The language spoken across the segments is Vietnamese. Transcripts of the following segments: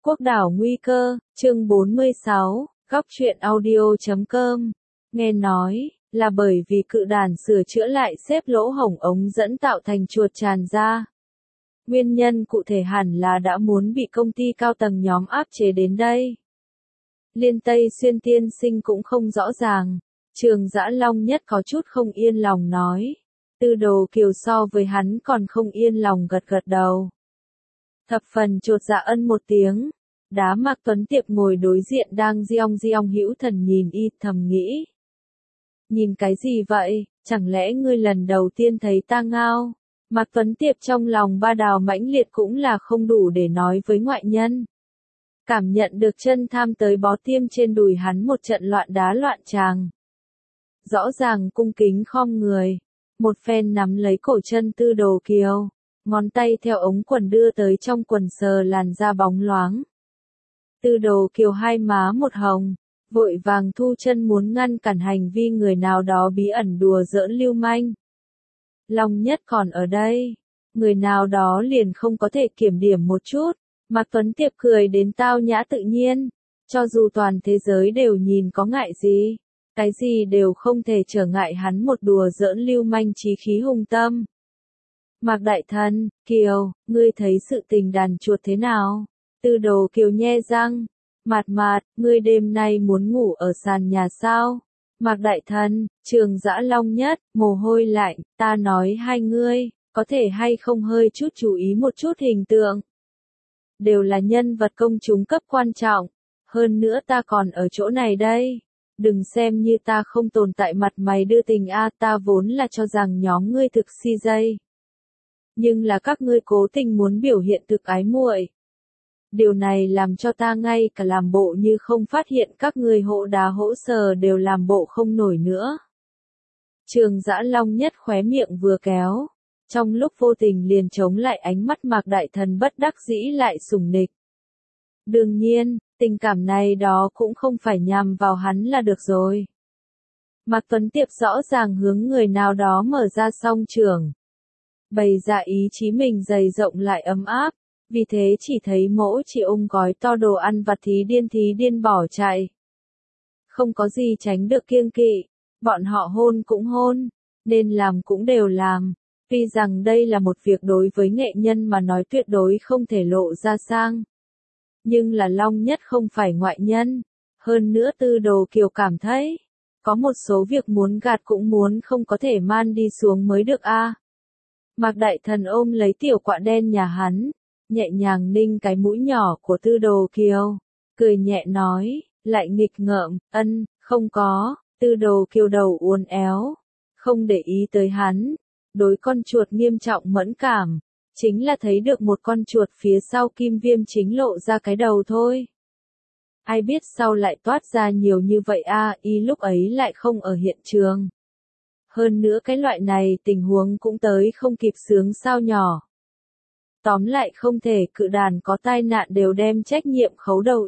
Quốc đảo nguy cơ, chương 46, góc truyện audio.com. Nghe nói, là bởi vì cự đàn sửa chữa lại xếp lỗ hổng ống dẫn tạo thành chuột tràn ra. Nguyên nhân cụ thể hẳn là đã muốn bị công ty cao tầng nhóm áp chế đến đây. Liên Tây Xuyên tiên sinh cũng không rõ ràng, Trường Dã Long Nhất có chút không yên lòng nói. Tư Đồ Kiều so với hắn còn không yên lòng gật gật đầu. Thập phần chột dạ ân một tiếng, Đá Mạc Tuấn Tiệp ngồi đối diện đang diong hữu thần nhìn y thầm nghĩ. Nhìn cái gì vậy, chẳng lẽ ngươi lần đầu tiên thấy ta ngao? Mạc Tuấn Tiệp trong lòng ba đào mãnh liệt cũng là không đủ để nói với ngoại nhân. Cảm nhận được chân tham tới bó tiêm trên đùi hắn một trận loạn đá loạn tràng. Rõ ràng cung kính khom người, một phen nắm lấy cổ chân Tư Đồ Kiều, ngón tay theo ống quần đưa tới trong quần sờ làn da bóng loáng. Tư Đồ Kiều hai má một hồng, vội vàng thu chân muốn ngăn cản hành vi người nào đó bí ẩn đùa giỡn lưu manh. Long Nhất còn ở đây, người nào đó liền không có thể kiểm điểm một chút. Mạc Tuấn Tiệp cười đến tao nhã tự nhiên, cho dù toàn thế giới đều nhìn có ngại gì, cái gì đều không thể trở ngại hắn một đùa giỡn lưu manh chí khí hung tâm. Mạc Đại Thần, Kiều, ngươi thấy sự tình đàn chuột thế nào? Tư Đồ Kiều nhe răng, mạt, ngươi đêm nay muốn ngủ ở sàn nhà sao? Mạc Đại Thần, Trường Dã Long Nhất, mồ hôi lạnh, ta nói hai ngươi, có thể hay không hơi chút chú ý một chút hình tượng. Đều là nhân vật công chúng cấp quan trọng, hơn nữa ta còn ở chỗ này đây. Đừng xem như ta không tồn tại mặt mày đưa tình ta vốn là cho rằng nhóm ngươi thực si dây. Nhưng là các ngươi cố tình muốn biểu hiện thực ái muội. Điều này làm cho ta ngay cả làm bộ như không phát hiện các ngươi hỗ đá hỗ sờ đều làm bộ không nổi nữa. Trường Dã Long Nhất khóe miệng vừa kéo, trong lúc vô tình liền chống lại ánh mắt Mạc Đại Thần bất đắc dĩ lại sủng nịch. Đương nhiên, tình cảm này đó cũng không phải nhằm vào hắn là được rồi. Mạc Tuấn Tiệp rõ ràng hướng người nào đó mở ra song trường. Bày ra ý chí mình dày rộng lại ấm áp, vì thế chỉ thấy mỗ chỉ ôm gói to đồ ăn vặt thí điên bỏ chạy. Không có gì tránh được kiêng kỵ, bọn họ hôn cũng hôn, nên làm cũng đều làm. Tuy rằng đây là một việc đối với nghệ nhân mà nói tuyệt đối không thể lộ ra sang. Nhưng là Long Nhất không phải ngoại nhân. Hơn nữa Tư Đồ Kiều cảm thấy, có một số việc muốn gạt cũng muốn không có thể man đi xuống mới được Mạc Đại Thần ôm lấy tiểu quạ đen nhà hắn, nhẹ nhàng ninh cái mũi nhỏ của Tư Đồ Kiều, cười nhẹ nói, lại nghịch ngợm, không có. Tư Đồ Kiều đầu uốn éo, không để ý tới hắn. Đối con chuột nghiêm trọng mẫn cảm, chính là thấy được một con chuột phía sau Kim Viêm chính lộ ra cái đầu thôi. Ai biết sau lại toát ra nhiều như vậy y lúc ấy lại không ở hiện trường. Hơn nữa cái loại này tình huống cũng tới không kịp sướng sao nhỏ. Tóm lại không thể cự đàn có tai nạn đều đem trách nhiệm khấu đầu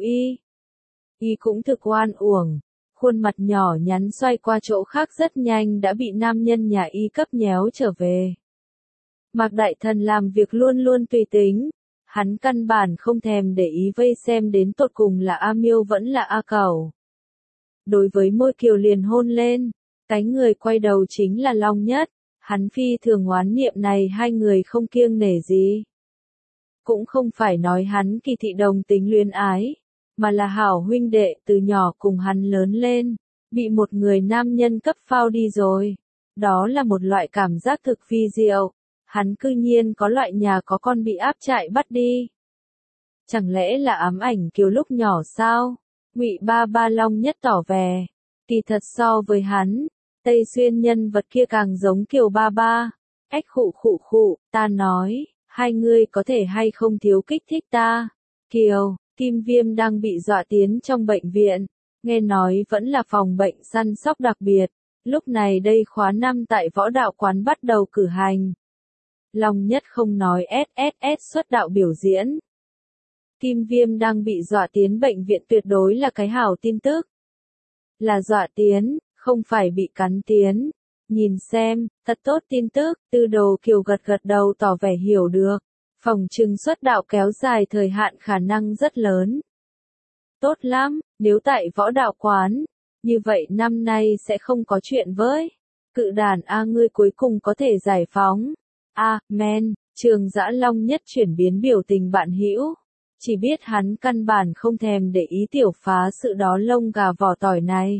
y cũng thực oan uổng. Khuôn mặt nhỏ nhắn xoay qua chỗ khác rất nhanh đã bị nam nhân nhà y cấp nhéo trở về. Mạc Đại Thần làm việc luôn luôn tùy tính, hắn căn bản không thèm để ý vây xem đến tột cùng là A Miêu vẫn là A Cẩu. Đối với Môi Kiều liền hôn lên, cái người quay đầu chính là Long Nhất, hắn phi thường oán niệm này hai người không kiêng nể gì. Cũng không phải nói hắn kỳ thị đồng tính luyến ái, mà là hảo huynh đệ từ nhỏ cùng hắn lớn lên, bị một người nam nhân cấp phao đi rồi. Đó là một loại cảm giác thực vi diệu, hắn cư nhiên có loại nhà có con bị áp trại bắt đi. Chẳng lẽ là ám ảnh Kiều lúc nhỏ sao? Ngụy Ba Long Nhất tỏ vẻ, kỳ thật so với hắn, Tây Xuyên nhân vật kia càng giống Kiều Ba. Ách khụ, ta nói, hai người có thể hay không thiếu kích thích ta. Kiều, Kim Viêm đang bị dọa tiến trong bệnh viện, nghe nói vẫn là phòng bệnh săn sóc đặc biệt, lúc này đây khóa 5 tại võ đạo quán bắt đầu cử hành. Long Nhất không nói SSS xuất đạo biểu diễn. Kim Viêm đang bị dọa tiến bệnh viện tuyệt đối là cái hảo tin tức. Là dọa tiến, không phải bị cắn tiến. Nhìn xem, thật tốt tin tức, Tư Đồ Kiều gật đầu tỏ vẻ hiểu được. Phỏng chừng xuất đạo kéo dài thời hạn khả năng rất lớn. Tốt lắm, nếu tại võ đạo quán, như vậy năm nay sẽ không có chuyện với. Cự đàn A ngươi cuối cùng có thể giải phóng. Amen, Trường Dã Long Nhất chuyển biến biểu tình bạn hữu. Chỉ biết hắn căn bản không thèm để ý tiểu phá sự đó lông gà vỏ tỏi này.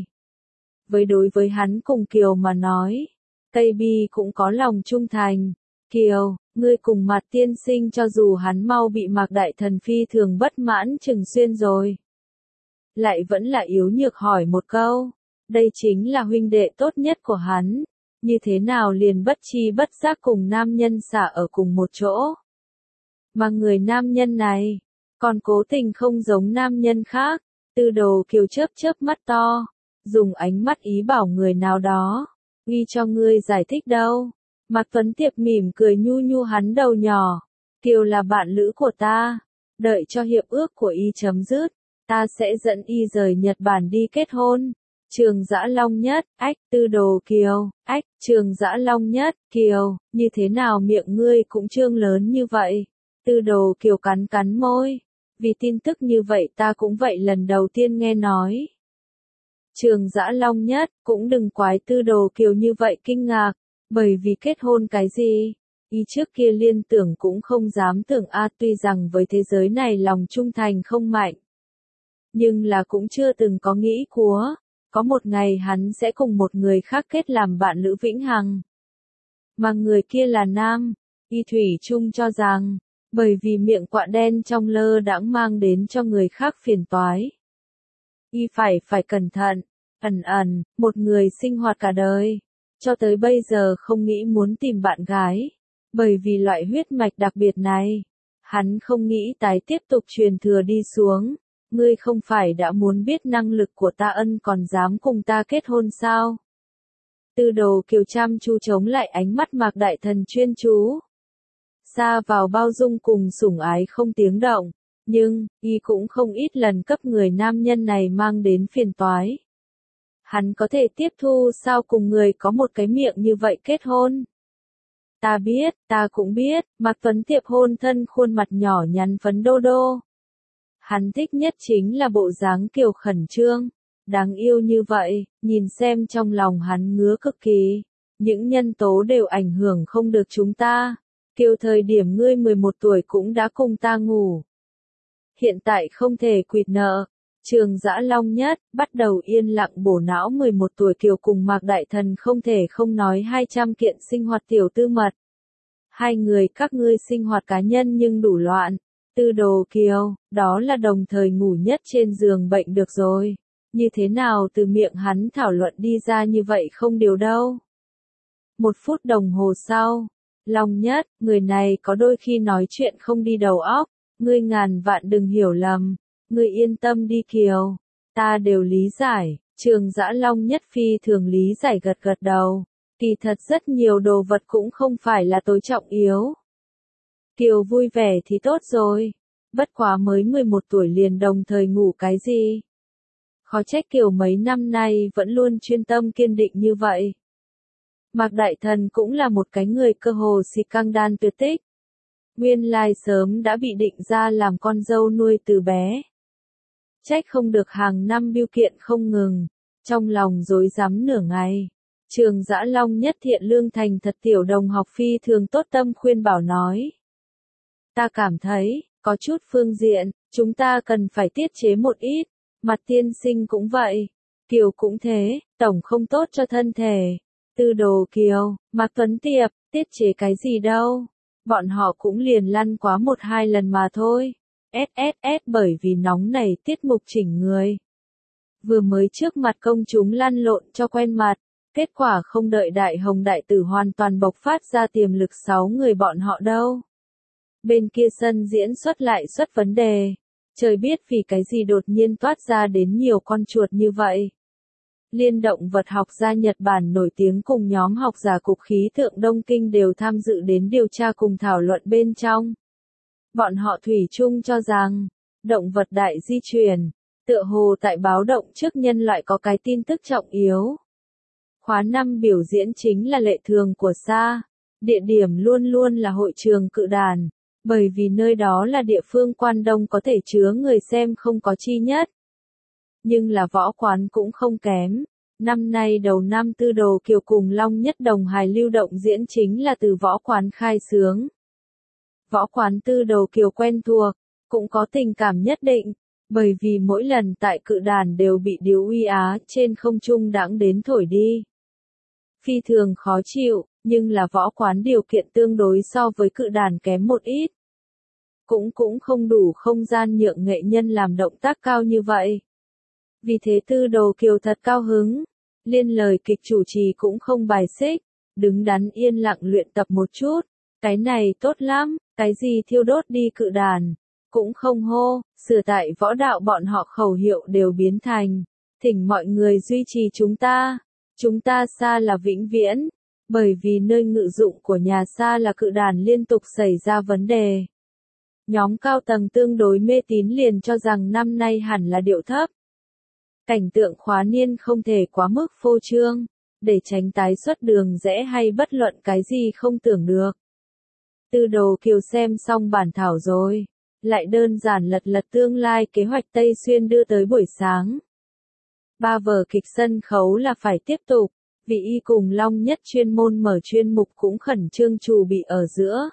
Đối với hắn cùng Kiều mà nói, Tây Bi cũng có lòng trung thành. Kiều, ngươi cùng Mạc tiên sinh cho dù hắn mau bị Mạc đại thần phi thường bất mãn Trừng Xuyên rồi. Lại vẫn là yếu nhược hỏi một câu, đây chính là huynh đệ tốt nhất của hắn, như thế nào liền bất chi bất giác cùng nam nhân xả ở cùng một chỗ. Mà người nam nhân này, còn cố tình không giống nam nhân khác, Tư Đồ Kiều chớp chớp mắt to, dùng ánh mắt ý bảo người nào đó, ghi cho ngươi giải thích đâu. Mạc Tuấn Tiệp mỉm cười nhu nhu hắn đầu nhỏ, Kiều là bạn lữ của ta, đợi cho hiệp ước của y chấm dứt, ta sẽ dẫn y rời Nhật Bản đi kết hôn. Trường Dã Long Nhất, Tư Đồ Kiều, Trường Dã Long Nhất, Kiều, như thế nào miệng ngươi cũng trương lớn như vậy? Tư Đồ Kiều cắn cắn môi, vì tin tức như vậy ta cũng vậy lần đầu tiên nghe nói. Trường Dã Long Nhất, cũng đừng quái Tư Đồ Kiều như vậy kinh ngạc, bởi vì kết hôn cái gì? Y trước kia liên tưởng cũng không dám tưởng tuy rằng với thế giới này lòng trung thành không mạnh. Nhưng là cũng chưa từng có nghĩ có một ngày hắn sẽ cùng một người khác kết làm bạn lữ vĩnh hằng. Mà người kia là nam, y thủy chung cho rằng, bởi vì miệng quạ đen trong lơ đãng mang đến cho người khác phiền toái. Y phải cẩn thận, một người sinh hoạt cả đời, cho tới bây giờ không nghĩ muốn tìm bạn gái, bởi vì loại huyết mạch đặc biệt này, hắn không nghĩ tái tiếp tục truyền thừa đi xuống. Ngươi không phải đã muốn biết năng lực của ta còn dám cùng ta kết hôn sao? Tư Đồ Kiều chăm chú chống lại ánh mắt Mạc đại thần chuyên chú. Xa vào bao dung cùng sủng ái không tiếng động, nhưng, y cũng không ít lần cấp người nam nhân này mang đến phiền toái. Hắn có thể tiếp thu sao cùng người có một cái miệng như vậy kết hôn? Ta biết, ta cũng biết, Mạc Tuấn Tiệp hôn thân khuôn mặt nhỏ nhắn phấn đô đô. Hắn thích nhất chính là bộ dáng Kiều khẩn trương, đáng yêu như vậy, nhìn xem trong lòng hắn ngứa cực kỳ. Những nhân tố đều ảnh hưởng không được chúng ta. Kiều thời điểm ngươi 11 tuổi cũng đã cùng ta ngủ. Hiện tại không thể quỵt nợ. Trường Dã Long Nhất, bắt đầu yên lặng bổ não 11 tuổi Kiều cùng Mạc đại thần không thể không nói 200 kiện sinh hoạt tiểu tư mật. Hai người các ngươi sinh hoạt cá nhân nhưng đủ loạn. Tư Đồ Kiều, đó là đồng thời ngủ nhất trên giường bệnh được rồi. Như thế nào từ miệng hắn thảo luận đi ra như vậy không điều đâu. 1 phút đồng hồ sau, Long Nhất, người này có đôi khi nói chuyện không đi đầu óc, ngươi ngàn vạn đừng hiểu lầm, ngươi yên tâm đi Kiều, ta đều lý giải. Trường Dã Long Nhất phi thường lý giải gật gật đầu, kỳ thật rất nhiều đồ vật cũng không phải là tối trọng yếu. Kiều vui vẻ thì tốt rồi, bất quá mới 11 tuổi liền đồng thời ngủ cái gì. Khó trách Kiều mấy năm nay vẫn luôn chuyên tâm kiên định như vậy. Mạc đại thần cũng là một cái người cơ hồ si căng đan tuyệt tích. Nguyên lai sớm đã bị định ra làm con dâu nuôi từ bé. Trách không được hàng năm biêu kiện không ngừng, trong lòng rối rắm nửa ngày. Trường Dã Long Nhất thiện lương thành thật tiểu đồng học phi thường tốt tâm khuyên bảo nói. Ta cảm thấy, có chút phương diện, chúng ta cần phải tiết chế một ít, Mạc tiên sinh cũng vậy, Kiều cũng thế, tổng không tốt cho thân thể. Tư Đồ Kiều, Mạc Tuấn Tiệp, tiết chế cái gì đâu, bọn họ cũng liền lăn quá 1-2 lần mà thôi. Bởi vì nóng này tiết mục chỉnh người. Vừa mới trước mặt công chúng lăn lộn cho quen mặt, kết quả không đợi Đại Hồng đại tử hoàn toàn bộc phát ra tiềm lực 6 người bọn họ đâu. Bên kia sân diễn xuất lại xuất vấn đề, trời biết vì cái gì đột nhiên toát ra đến nhiều con chuột như vậy. Liên động vật học gia Nhật Bản nổi tiếng cùng nhóm học giả cục khí tượng Đông Kinh đều tham dự đến điều tra cùng thảo luận bên trong. Bọn họ thủy chung cho rằng, động vật đại di truyền, tựa hồ tại báo động trước nhân loại có cái tin tức trọng yếu. Khóa 5 biểu diễn chính là lệ thường của SA, địa điểm luôn luôn là hội trường cự đàn. Bởi vì nơi đó là địa phương quan đông có thể chứa người xem không có chi nhất. Nhưng là võ quán cũng không kém. Năm nay đầu năm Tư Đồ Kiều cùng Long Nhất Đồng hài lưu động diễn chính là từ võ quán khai xướng. Võ quán Tư Đồ Kiều quen thuộc, cũng có tình cảm nhất định, bởi vì mỗi lần tại cự đàn đều bị điếu uy á trên không trung đãng đến thổi đi. Phi thường khó chịu, nhưng là võ quán điều kiện tương đối so với cự đàn kém một ít. Cũng không đủ không gian nhượng nghệ nhân làm động tác cao như vậy. Vì thế Tư Đồ Kiều thật cao hứng, liên lời kịch chủ trì cũng không bài xích, đứng đắn yên lặng luyện tập một chút, cái này tốt lắm, cái gì thiêu đốt đi cự đàn, cũng không hô, sửa tại võ đạo bọn họ khẩu hiệu đều biến thành, thỉnh mọi người duy trì chúng ta xa là vĩnh viễn, bởi vì nơi ngự dụng của nhà xa là cự đàn liên tục xảy ra vấn đề. Nhóm cao tầng tương đối mê tín liền cho rằng năm nay hẳn là điệu thấp. Cảnh tượng khóa niên không thể quá mức phô trương, để tránh tái xuất đường rẽ hay bất luận cái gì không tưởng được. Tư Đồ Kiều xem xong bản thảo rồi, lại đơn giản lật tương lai kế hoạch Tây Xuyên đưa tới buổi sáng. 3 vở kịch sân khấu là phải tiếp tục, vì y cùng Long Nhất chuyên môn mở chuyên mục cũng khẩn trương chuẩn bị ở giữa.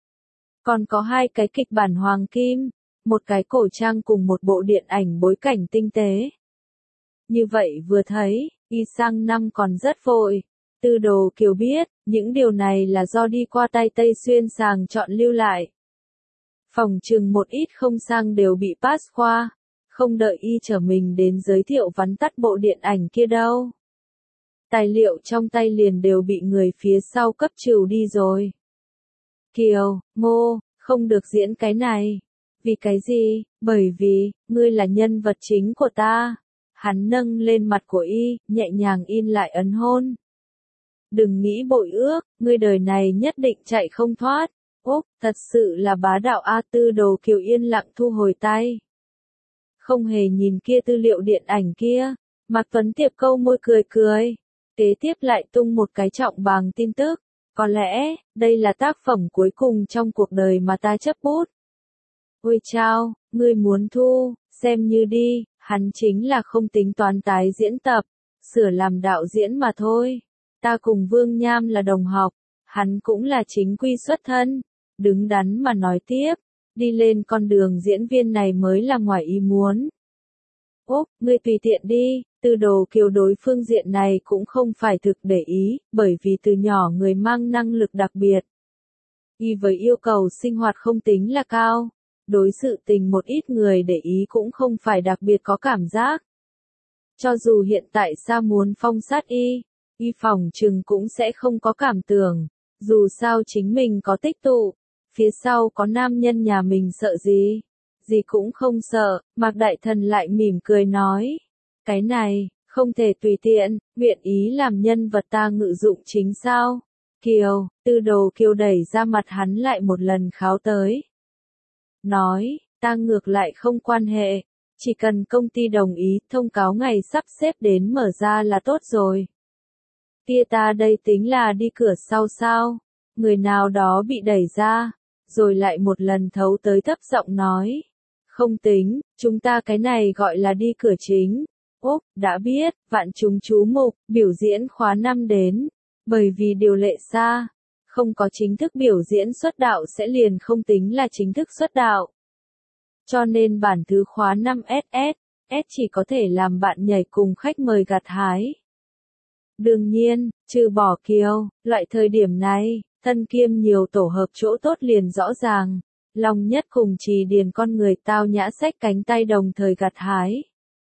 Còn có 2 cái kịch bản hoàng kim, một cái cổ trang cùng một bộ điện ảnh bối cảnh tinh tế. Như vậy vừa thấy, y sang năm còn rất vội. Tư Đồ Kiều biết, những điều này là do đi qua tay Tây Xuyên sàng chọn lưu lại. Phòng chừng một ít không sang đều bị pass qua, không đợi y trở mình đến giới thiệu vắn tắt bộ điện ảnh kia đâu. Tài liệu trong tay liền đều bị người phía sau cấp trừ đi rồi. Kiều, Ngô, không được diễn cái này. Vì cái gì? Bởi vì, ngươi là nhân vật chính của ta. Hắn nâng lên mặt của y, nhẹ nhàng in lại ấn hôn. Đừng nghĩ bội ước, ngươi đời này nhất định chạy không thoát. Úc, thật sự là bá đạo A. Tư Đồ Kiều yên lặng thu hồi tay. Không hề nhìn kia tư liệu điện ảnh kia, Mạc Tuấn Tiệp câu môi cười. Kế tiếp lại tung một cái trọng bằng tin tức. Có lẽ, đây là tác phẩm cuối cùng trong cuộc đời mà ta chấp bút. Ôi chao, ngươi muốn thu, xem như đi, hắn chính là không tính toán tái diễn tập, sửa làm đạo diễn mà thôi. Ta cùng Vương Nham là đồng học, hắn cũng là chính quy xuất thân, đứng đắn mà nói tiếp, đi lên con đường diễn viên này mới là ngoài ý muốn. Úc, ngươi tùy tiện đi, Tư Đồ Kiều đối phương diện này cũng không phải thực để ý, bởi vì từ nhỏ người mang năng lực đặc biệt. Y với yêu cầu sinh hoạt không tính là cao, đối sự tình một ít người để ý cũng không phải đặc biệt có cảm giác. Cho dù hiện tại Sa muốn phong sát y phòng chừng cũng sẽ không có cảm tưởng, dù sao chính mình có tích tụ, phía sau có nam nhân nhà mình sợ gì cũng không sợ, Mạc Đại Thần lại mỉm cười nói. Cái này, không thể tùy tiện, nguyện ý làm nhân vật ta ngự dụng chính sao? Kiều, Tư Đồ Kiều đẩy ra mặt hắn lại một lần kháo tới. Nói, ta ngược lại không quan hệ, chỉ cần công ty đồng ý thông cáo ngày sắp xếp đến mở ra là tốt rồi. Kia ta đây tính là đi cửa sau sao? Người nào đó bị đẩy ra, rồi lại một lần thấu tới thấp giọng nói. Không tính, chúng ta cái này gọi là đi cửa chính. Úc, đã biết, vạn chúng chú mục, biểu diễn khóa 5 đến. Bởi vì điều lệ xa, không có chính thức biểu diễn xuất đạo sẽ liền không tính là chính thức xuất đạo. Cho nên bản thứ khóa 5 SS chỉ có thể làm bạn nhảy cùng khách mời gặt hái. Đương nhiên, trừ bỏ Kiều, loại thời điểm này, thân kiêm nhiều tổ hợp chỗ tốt liền rõ ràng. Long Nhất cùng Trì Điền con người tao nhã xách cánh tay đồng thời gặt hái.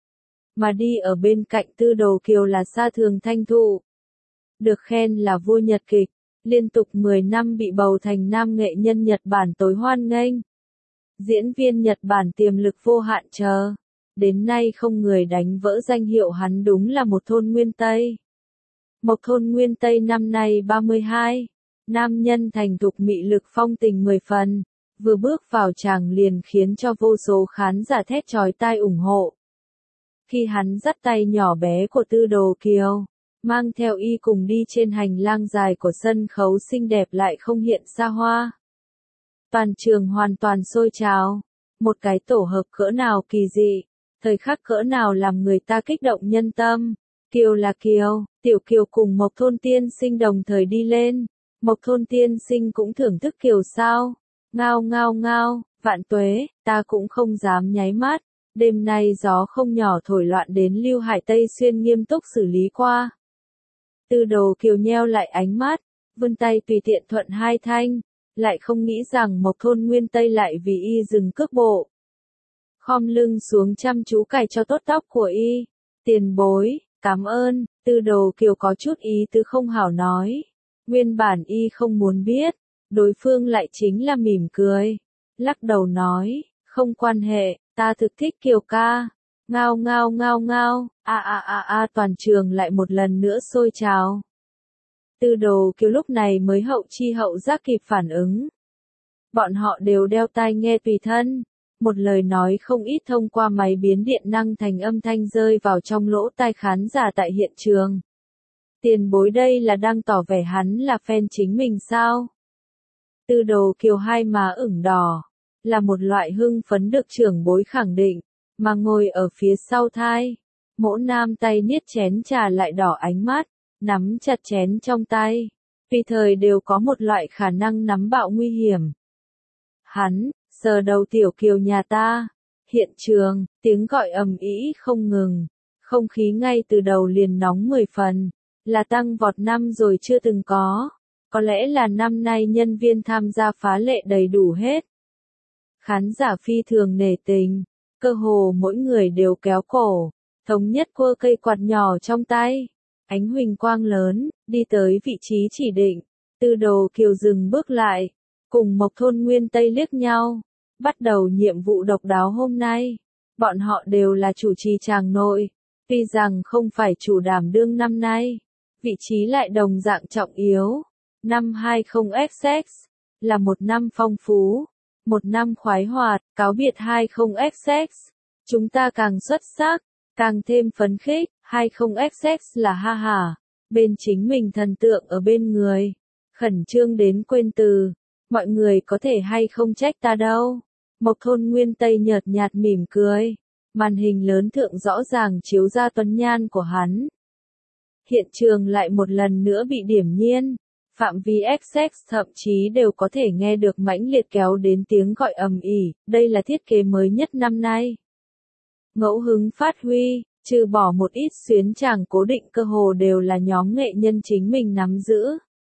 Mà đi ở bên cạnh Tư Đồ Kiều là Sa Thường Thanh Thụ. Được khen là vua Nhật kịch, liên tục 10 năm bị bầu thành nam nghệ nhân Nhật Bản tối hoan nghênh. Diễn viên Nhật Bản tiềm lực vô hạn chờ. Đến nay không người đánh vỡ danh hiệu hắn đúng là một thôn nguyên Tây. Một thôn nguyên Tây năm nay 32. Nam nhân thành thục mị lực phong tình 10 phần. Vừa bước vào tràng liền khiến cho vô số khán giả thét chói tai ủng hộ. Khi hắn dắt tay nhỏ bé của Tư Đồ Kiều, mang theo y cùng đi trên hành lang dài của sân khấu xinh đẹp lại không hiện xa hoa. Toàn trường hoàn toàn sôi trào. Một cái tổ hợp cỡ nào kỳ dị, thời khắc cỡ nào làm người ta kích động nhân tâm. Kiều là Kiều, Tiểu Kiều cùng Mộc Thôn Tiên Sinh đồng thời đi lên. Mộc Thôn Tiên Sinh cũng thưởng thức Kiều sao. Ngao ngao ngao, vạn tuế, ta cũng không dám nháy mắt. Đêm nay gió không nhỏ thổi loạn đến Lưu Hải Tây Xuyên nghiêm túc xử lý qua. Tư Đồ Kiều nheo lại ánh mắt, vươn tay tùy tiện thuận hai thanh, lại không nghĩ rằng Mộc Thôn Nguyên Tây lại vì y dừng cước bộ. Khom lưng xuống chăm chú cài cho tốt tóc của y. Tiền bối, cảm ơn, Tư Đồ Kiều có chút ý tứ không hảo nói. Nguyên bản y không muốn biết, đối phương lại chính là mỉm cười. Lắc đầu nói, không quan hệ, ta thực thích Kiều ca. Ngao ngao ngao ngao, toàn trường lại một lần nữa sôi trào. Tư Đồ Kiều lúc này mới hậu chi hậu giác kịp phản ứng. Bọn họ đều đeo tai nghe tùy thân. Một lời nói không ít thông qua máy biến điện năng thành âm thanh rơi vào trong lỗ tai khán giả tại hiện trường. Tiền bối đây là đang tỏ vẻ hắn là fan chính mình sao? Tư Đồ Kiều hai má ửng đỏ, là một loại hưng phấn được trưởng bối khẳng định, mà ngồi ở phía sau thai. Mỗ nam tay niết chén trà lại đỏ ánh mắt, nắm chặt chén trong tay, tùy thời đều có một loại khả năng nắm bạo nguy hiểm. Hắn, sờ đầu Tiểu Kiều nhà ta. Hiện trường, tiếng gọi ầm ĩ không ngừng, không khí ngay từ đầu liền nóng 10 phần, là tăng vọt năm rồi chưa từng có lẽ là năm nay nhân viên tham gia phá lệ đầy đủ hết. Khán giả phi thường nể tình, cơ hồ mỗi người đều kéo cổ, thống nhất quơ cây quạt nhỏ trong tay. Ánh huỳnh quang lớn, đi tới vị trí chỉ định, Tư Đồ Kiều dừng bước lại, cùng Mộc Thôn Nguyên Tây liếc nhau, bắt đầu nhiệm vụ độc đáo hôm nay. Bọn họ đều là chủ trì chàng nội, tuy rằng không phải chủ đảm đương năm nay, vị trí lại đồng dạng trọng yếu. Năm 20XX là một năm phong phú, một năm khoái hoạt, cáo biệt 20XX. Chúng ta càng xuất sắc, càng thêm phấn khích, 20XX là ha ha, bên chính mình thần tượng ở bên người, khẩn trương đến quên từ, mọi người có thể hay không trách ta đâu. Mộc Thôn Nguyên Tây nhợt nhạt mỉm cười, màn hình lớn thượng rõ ràng chiếu ra tuấn nhan của hắn. Hiện trường lại một lần nữa bị điểm nhiên, phạm vi XX thậm chí đều có thể nghe được mãnh liệt kéo đến tiếng gọi ầm ĩ, đây là thiết kế mới nhất năm nay. Ngẫu hứng phát huy, trừ bỏ một ít xuyến tràng cố định cơ hồ đều là nhóm nghệ nhân chính mình nắm giữ.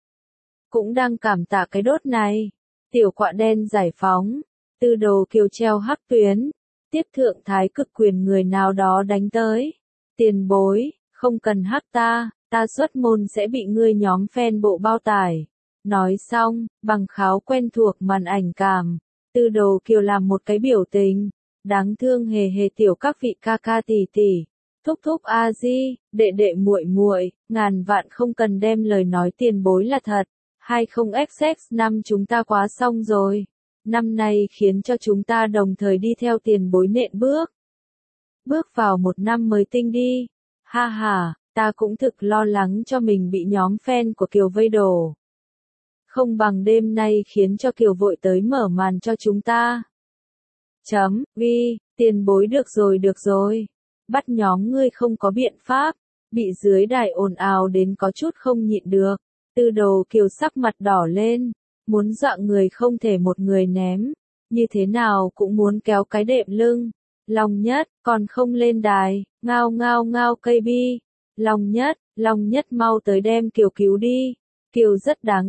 Cũng đang cảm tạ cái đốt này, tiểu quạ đen giải phóng, Tư Đồ Kiều treo hắc tuyến, tiếp thượng thái cực quyền người nào đó đánh tới. Tiền bối, không cần hắc ta xuất môn sẽ bị ngươi nhóm fan bộ bao tải. Nói xong, bằng kháo quen thuộc màn ảnh cảm, Tư Đồ Kiều làm một cái biểu tình, đáng thương hề hề tiểu các vị ca ca tỷ tỷ, thúc thúc a di, đệ đệ muội muội, ngàn vạn không cần đem lời nói tiền bối là thật. 20XX năm chúng ta quá xong rồi. Năm nay khiến cho chúng ta đồng thời đi theo tiền bối nện bước. Bước vào một năm mới tinh đi. Ha ha, ta cũng thực lo lắng cho mình bị nhóm fan của Kiều vây đổ. Không bằng đêm nay khiến cho Kiều vội tới mở màn cho chúng ta. Ghi, tiền bối được rồi. Bắt nhóm ngươi không có biện pháp. Bị dưới đài ồn ào đến có chút không nhịn được. Tư Đồ Kiều sắc mặt đỏ lên. Muốn dọa người không thể một người ném. Như thế nào cũng muốn kéo cái đệm lưng. Long Nhất, còn không lên đài. Ngao ngao ngao cây bi. Long Nhất mau tới đem Kiều cứu đi. Kiều rất đáng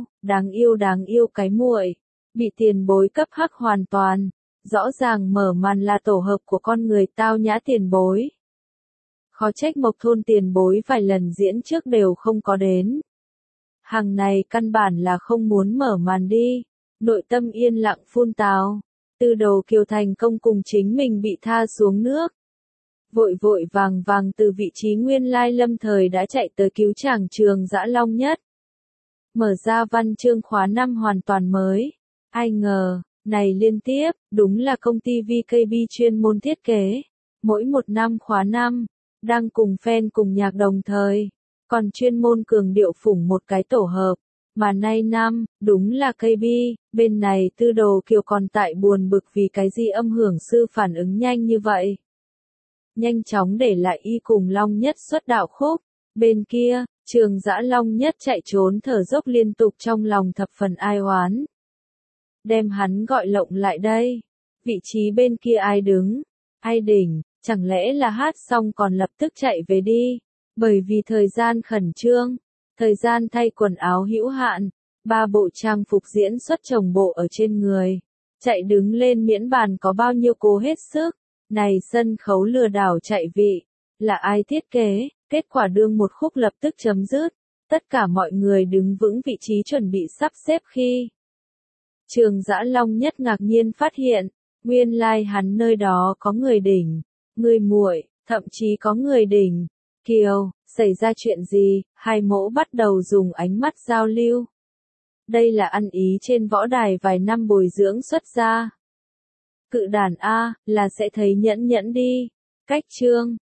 yêu cái muội. Bị tiền bối cấp hắc hoàn toàn. Rõ ràng mở màn là tổ hợp của con người tao nhã tiền bối. Khó trách Mộc Thôn tiền bối vài lần diễn trước đều không có đến. Hàng này căn bản là không muốn mở màn đi. Nội tâm yên lặng phun tào. Tư Đồ Kiều thành công cùng chính mình bị tha xuống nước. Vội vàng từ vị trí nguyên lai lâm thời đã chạy tới cứu chàng Trường Dã Long Nhất. Mở ra văn chương khóa 5 hoàn toàn mới. Ai ngờ, này liên tiếp, đúng là công ty VKB chuyên môn thiết kế. Mỗi một năm khóa 5, đang cùng fan cùng nhạc đồng thời. Còn chuyên môn cường điệu phủng một cái tổ hợp. Mà nay năm, đúng là cây bi, bên này Tư Đồ Kiều còn tại buồn bực vì cái gì âm hưởng sư phản ứng nhanh như vậy. Nhanh chóng để lại y cùng Long Nhất xuất đạo khúc. Bên kia, Trường Dã Long Nhất chạy trốn thở dốc liên tục trong lòng thập phần ai oán. Đem hắn gọi lộng lại đây. Vị trí bên kia ai đứng? Ai đỉnh? Chẳng lẽ là hát xong còn lập tức chạy về đi? Bởi vì thời gian khẩn trương, thời gian thay quần áo hữu hạn, 3 bộ trang phục diễn xuất chồng bộ ở trên người. Chạy đứng lên miễn bàn có bao nhiêu cố hết sức. Này sân khấu lừa đảo chạy vị, là ai thiết kế? Kết quả đương một khúc lập tức chấm dứt. Tất cả mọi người đứng vững vị trí chuẩn bị sắp xếp khi Trường Dã Long Nhất ngạc nhiên phát hiện, nguyên lai hắn nơi đó có người đỉnh, người muội, thậm chí có người đỉnh. Kiều, xảy ra chuyện gì? Hai mẫu bắt đầu dùng ánh mắt giao lưu. Đây là ăn ý trên võ đài vài năm bồi dưỡng xuất ra. Cự đàn A, là sẽ thấy nhẫn nhẫn đi. Cách chương